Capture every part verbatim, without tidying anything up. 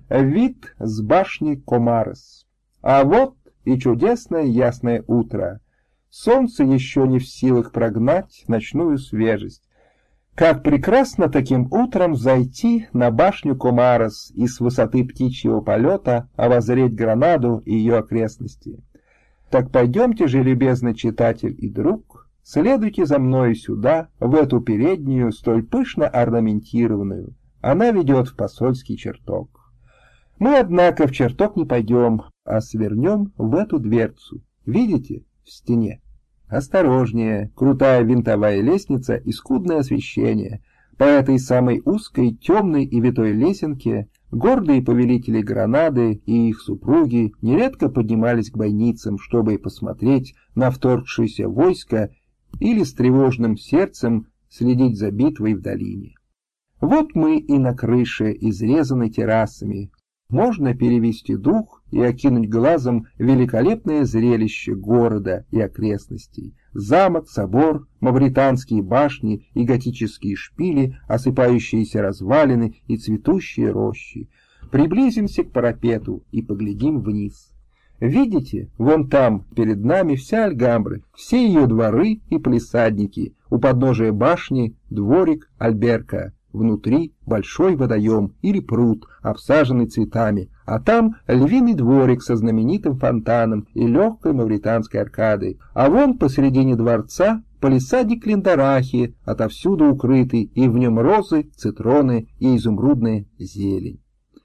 Вид с башни Комарес. А вот и чудесное ясное утро. Солнце еще не в силах прогнать ночную свежесть. Как прекрасно таким утром зайти на башню Комарес и с высоты птичьего полета обозреть Гранаду и ее окрестности. Так пойдемте же, любезный читатель и друг, следуйте за мною сюда, в эту переднюю, столь пышно орнаментированную. Она ведет в посольский чертог. Мы, однако, в чертог не пойдем, а свернем в эту дверцу. Видите, в стене? Осторожнее, крутая винтовая лестница и скудное освещение. По этой самой узкой, темной и витой лесенке гордые повелители Гранады и их супруги нередко поднимались к бойницам, чтобы посмотреть на вторгшееся войско или с тревожным сердцем следить за битвой в долине. Вот мы и на крыше, изрезанной террасами. Можно перевести дух и окинуть глазом великолепное зрелище города и окрестностей. Замок, собор, мавританские башни и готические шпили, осыпающиеся развалины и цветущие рощи. Приблизимся к парапету и поглядим вниз. Видите, вон там, перед нами вся Альгамбра, все ее дворы и палисадники, у подножия башни дворик Альберка. Внутри большой водоем или пруд, обсаженный цветами, а там львиный дворик со знаменитым фонтаном и легкой мавританской аркадой. А вон посередине дворца палисадник Клиндарахи, отовсюду укрытый, и в нем розы, цитроны и изумрудная зелень.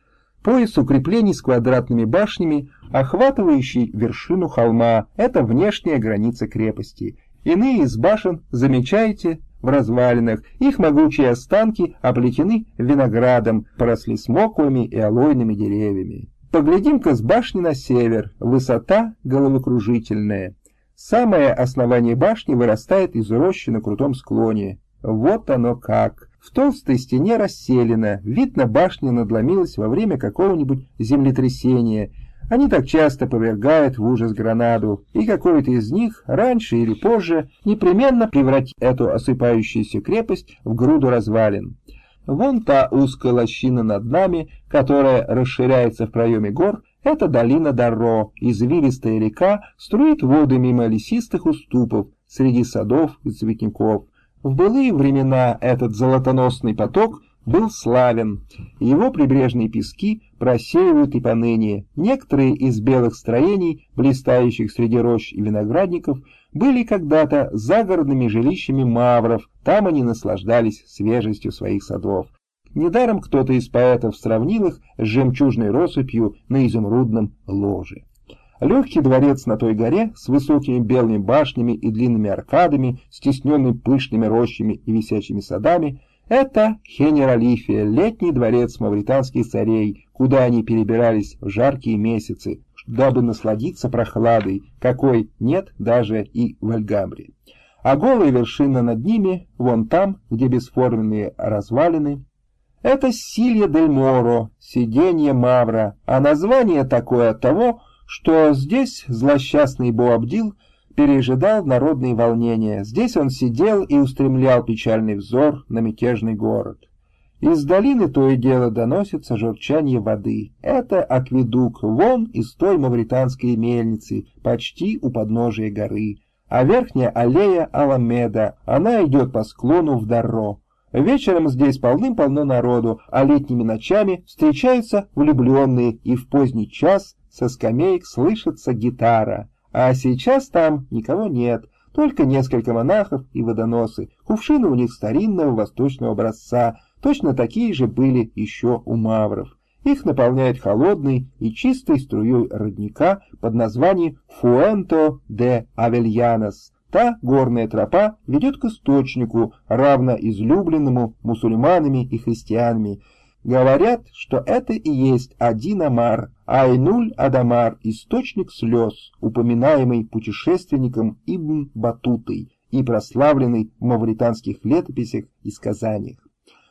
Пояс укреплений с квадратными башнями, охватывающий вершину холма, это внешняя граница крепости. Иные из башен, замечаете, в развалинах, их могучие останки оплетены виноградом, поросли смоквами и алойными деревьями. Поглядим-ка с башни на север, высота головокружительная. Самое основание башни вырастает из рощи на крутом склоне. Вот оно как. В толстой стене расселена, видно, башня надломилась во время какого-нибудь землетрясения. Они так часто повергают в ужас Гранаду, и какой-то из них, раньше или позже, непременно превратит эту осыпающуюся крепость в груду развалин. Вон та узкая лощина над нами, которая расширяется в проеме гор, это долина Дарро, извилистая река струит воды мимо лесистых уступов, среди садов и цветников. В былые времена этот золотоносный поток был славен, его прибрежные пески просеивают и поныне. Некоторые из белых строений, блистающих среди рощ и виноградников, были когда-то загородными жилищами мавров, там они наслаждались свежестью своих садов. Недаром кто-то из поэтов сравнил их с жемчужной россыпью на изумрудном ложе. Легкий дворец на той горе с высокими белыми башнями и длинными аркадами, стесненный пышными рощами и висячими садами, это Хенералифия, летний дворец мавританских царей, куда они перебирались в жаркие месяцы, дабы насладиться прохладой, какой нет даже и в Альгамбре. А голая вершина над ними, вон там, где бесформенные развалины, это Силья-дель-Моро, сиденье Мавра, а название такое от того, что здесь злосчастный Боабдил пережидал народные волнения. Здесь он сидел и устремлял печальный взор на мятежный город. Из долины то и дело доносится журчание воды. Это акведук вон из той мавританской мельницы, почти у подножия горы. А верхняя аллея Аламеда, она идет по склону в Дарро. Вечером здесь полным-полно народу, а летними ночами встречаются влюбленные, и в поздний час со скамеек слышится гитара. А сейчас там никого нет, только несколько монахов и водоносы. Кувшины у них старинного восточного образца, точно такие же были еще у мавров. Их наполняют холодной и чистой струей родника под названием Фуэнто де Авельянос. Та горная тропа ведет к источнику, равно излюбленному мусульманами и христианами. Говорят, что это и есть Один-Амар, Айнуль-Адамар, источник слез, упоминаемый путешественником Ибн Батутой и прославленный в мавританских летописях и сказаниях.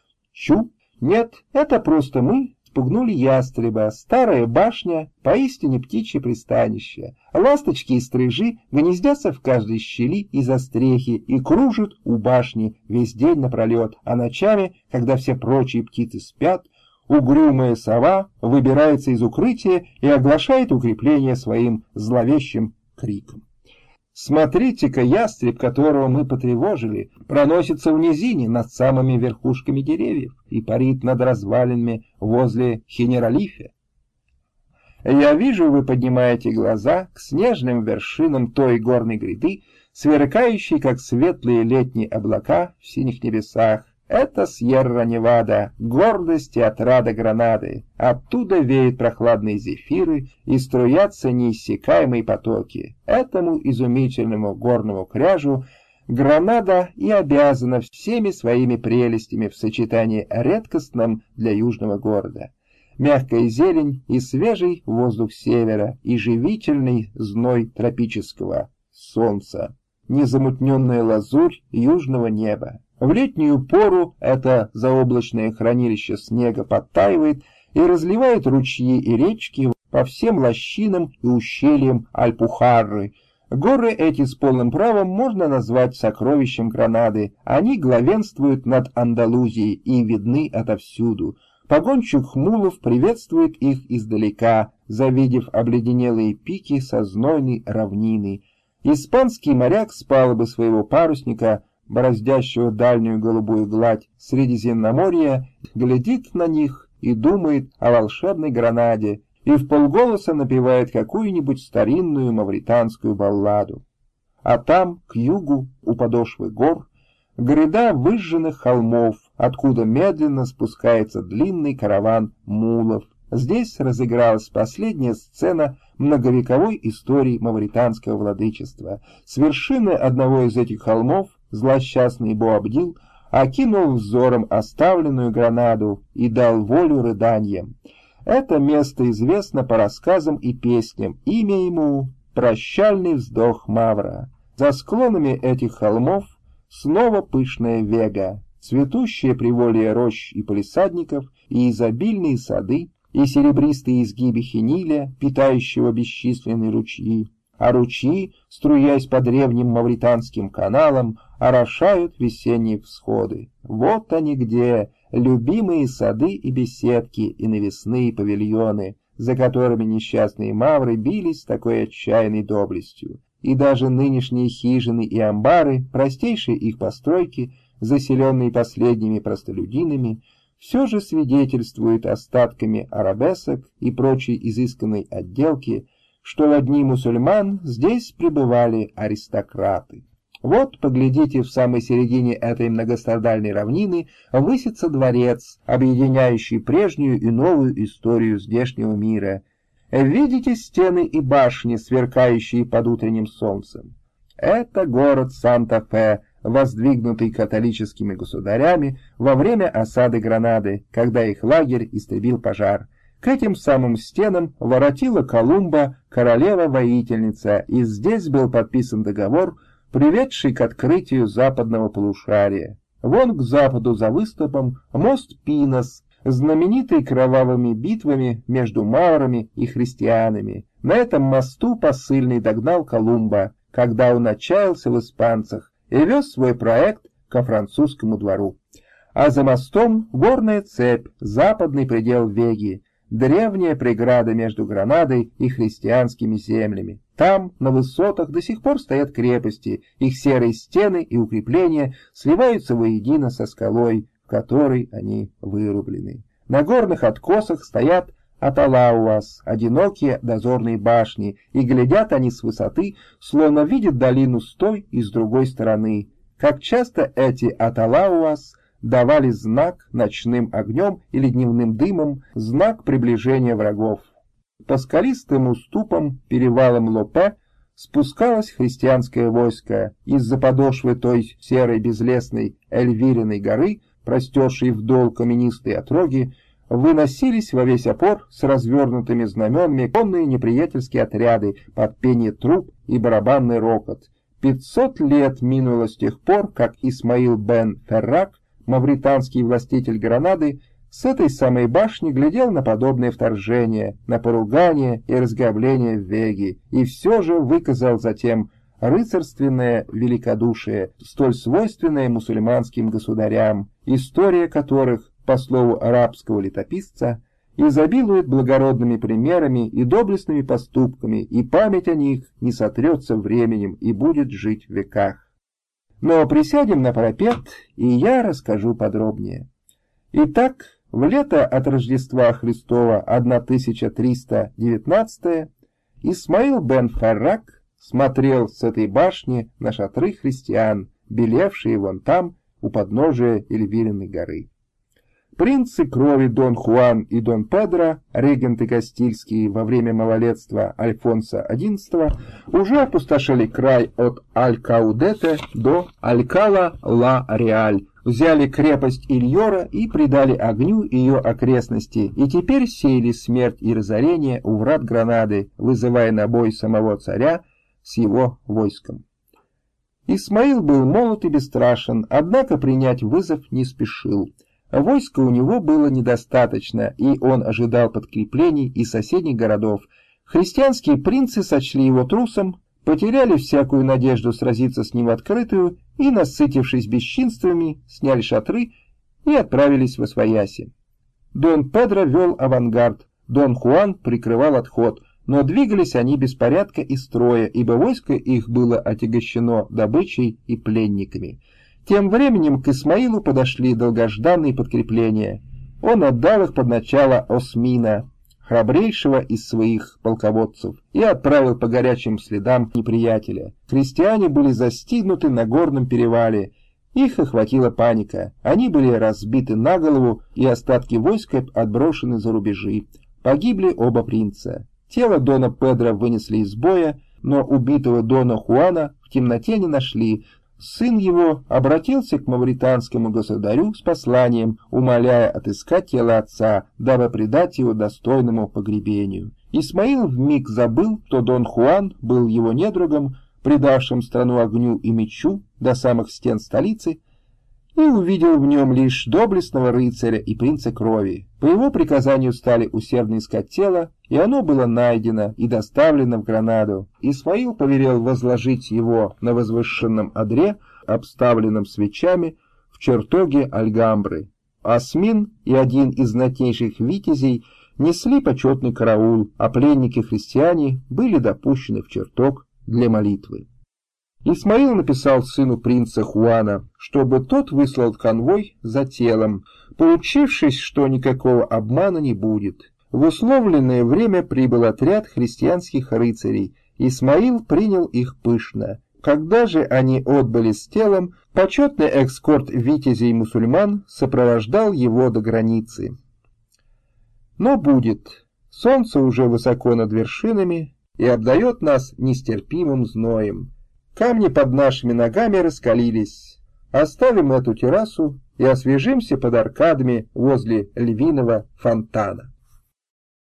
Чу? Нет, это просто мы спугнули ястреба, старая башня, поистине птичье пристанище. Ласточки и стрижи гнездятся в каждой щели и застрехе и кружат у башни весь день напролет, а ночами, когда все прочие птицы спят, угрюмая сова выбирается из укрытия и оглашает укрепление своим зловещим криком. Смотрите-ка, ястреб, которого мы потревожили, проносится в низине над самыми верхушками деревьев и парит над развалинами возле Хенералифе. Я вижу, вы поднимаете глаза к снежным вершинам той горной гряды, сверкающей, как светлые летние облака в синих небесах. Это Сьерра-Невада, гордость и отрада Гранады. Оттуда веют прохладные зефиры и струятся неиссякаемые потоки. Этому изумительному горному кряжу Гранада и обязана всеми своими прелестями в сочетании редкостном для южного города. Мягкая зелень и свежий воздух севера, и живительный зной тропического солнца, незамутненная лазурь южного неба. В летнюю пору это заоблачное хранилище снега подтаивает и разливает ручьи и речки по всем лощинам и ущельям Альпухарры. Горы эти с полным правом можно назвать сокровищем Гранады. Они главенствуют над Андалузией и видны отовсюду. Погонщик Хмулов приветствует их издалека, завидев обледенелые пики со знойной равнины. Испанский моряк с палубы своего парусника, бороздящего дальнюю голубую гладь Средиземноморья, глядит на них и думает о волшебной Гранаде и вполголоса напевает какую-нибудь старинную мавританскую балладу. А там, к югу, у подошвы гор, гряда выжженных холмов, откуда медленно спускается длинный караван мулов. Здесь разыгралась последняя сцена многовековой истории мавританского владычества. С вершины одного из этих холмов злосчастный Боабдил окинул взором оставленную Гранаду и дал волю рыданьям. Это место известно по рассказам и песням. Имя ему — «Прощальный вздох Мавра». За склонами этих холмов снова пышная Вега, цветущие приволье рощ и палисадников, и изобильные сады, и серебристые изгибы Хениля, питающего бесчисленные ручьи. А ручьи, струясь по древним мавританским каналам, орошают весенние всходы. Вот они где, любимые сады и беседки, и навесные павильоны, за которыми несчастные мавры бились с такой отчаянной доблестью. И даже нынешние хижины и амбары, простейшие их постройки, заселенные последними простолюдинами, все же свидетельствуют остатками арабесок и прочей изысканной отделки, что в дни мусульман здесь пребывали аристократы. Вот, поглядите, в самой середине этой многострадальной равнины высится дворец, объединяющий прежнюю и новую историю здешнего мира. Видите стены и башни, сверкающие под утренним солнцем? Это город Санта-Фе, воздвигнутый католическими государями во время осады Гранады, когда их лагерь истребил пожар. К этим самым стенам воротила Колумба, королева-воительница, и здесь был подписан договор, приведший к открытию западного полушария. Вон к западу за выступом мост Пинос, знаменитый кровавыми битвами между маврами и христианами. На этом мосту посыльный догнал Колумба, когда он отчаялся в испанцах, и вез свой проект ко французскому двору. А за мостом горная цепь, западный предел Веги, древняя преграда между Гранадой и христианскими землями. Там, на высотах, до сих пор стоят крепости, их серые стены и укрепления сливаются воедино со скалой, в которой они вырублены. На горных откосах стоят Аталауас, одинокие дозорные башни, и глядят они с высоты, словно видят долину с той и с другой стороны. Как часто эти Аталауас давали знак ночным огнем или дневным дымом, знак приближения врагов. По скалистым уступам, перевалам Лопе, спускалось христианское войско. Из-за подошвы той серой безлесной Эльвириной горы, простершей вдоль каменистые отроги, выносились во весь опор с развернутыми знаменами конные неприятельские отряды под пение труб и барабанный рокот. Пятьсот лет минуло с тех пор, как Исмаил бен Феррак, мавританский властитель Гранады, с этой самой башни глядел на подобное вторжение, на поругание и разграбление в Веге, и все же выказал затем рыцарственное великодушие, столь свойственное мусульманским государям, история которых по слову арабского летописца, изобилует благородными примерами и доблестными поступками, и память о них не сотрется временем и будет жить в веках. Но присядем на парапет, и я расскажу подробнее. Итак, в лето от Рождества Христова тысяча триста девятнадцатое Исмаил бен Фаррак смотрел с этой башни на шатры христиан, белевшие вон там, у подножия Эльвириной горы. Принцы крови Дон Хуан и Дон Педро, регенты Кастильские во время малолетства Альфонса одиннадцатого, уже опустошили край от Аль-Каудете до Алькала-ла-Реаль, взяли крепость Ильора и придали огню ее окрестности, и теперь сеяли смерть и разорение у врат Гранады, вызывая на бой самого царя с его войском. Исмаил был молод и бесстрашен, однако принять вызов не спешил. Войска у него было недостаточно, и он ожидал подкреплений из соседних городов. Христианские принцы сочли его трусом, потеряли всякую надежду сразиться с ним в открытую и, насытившись бесчинствами, сняли шатры и отправились восвояси. Дон Педро вел авангард, Дон Хуан прикрывал отход, но двигались они без порядка и строя, ибо войско их было отягощено добычей и пленниками. Тем временем к Исмаилу подошли долгожданные подкрепления. Он отдал их под начало Осмина, храбрейшего из своих полководцев, и отправил по горячим следам неприятеля. Крестьяне были застигнуты на горном перевале. Их охватила паника. Они были разбиты на голову, и остатки войска отброшены за рубежи. Погибли оба принца. Тело Дона Педро вынесли из боя, но убитого Дона Хуана в темноте не нашли. Сын его обратился к мавританскому государю с посланием, умоляя отыскать тело отца, дабы предать его достойному погребению. Исмаил вмиг забыл, что Дон Хуан был его недругом, предавшим страну огню и мечу до самых стен столицы, и увидел в нем лишь доблестного рыцаря и принца крови. По его приказанию стали усердно искать тело, и оно было найдено и доставлено в Гранаду. Исмаил повелел возложить его на возвышенном одре, обставленном свечами, в чертоге Альгамбры. Осмин и один из знатнейших витязей несли почетный караул, а пленники-христиане были допущены в чертог для молитвы. Исмаил написал сыну принца Хуана, чтобы тот выслал конвой за телом, поучившись, что никакого обмана не будет. В условленное время прибыл отряд христианских рыцарей. Исмаил принял их пышно. Когда же они отбыли с телом, почетный эскорт витязей-мусульман сопровождал его до границы. Но будет. Солнце уже высоко над вершинами и обдает нас нестерпимым зноем. Камни под нашими ногами раскалились. Оставим эту террасу и освежимся под аркадами возле львиного фонтана.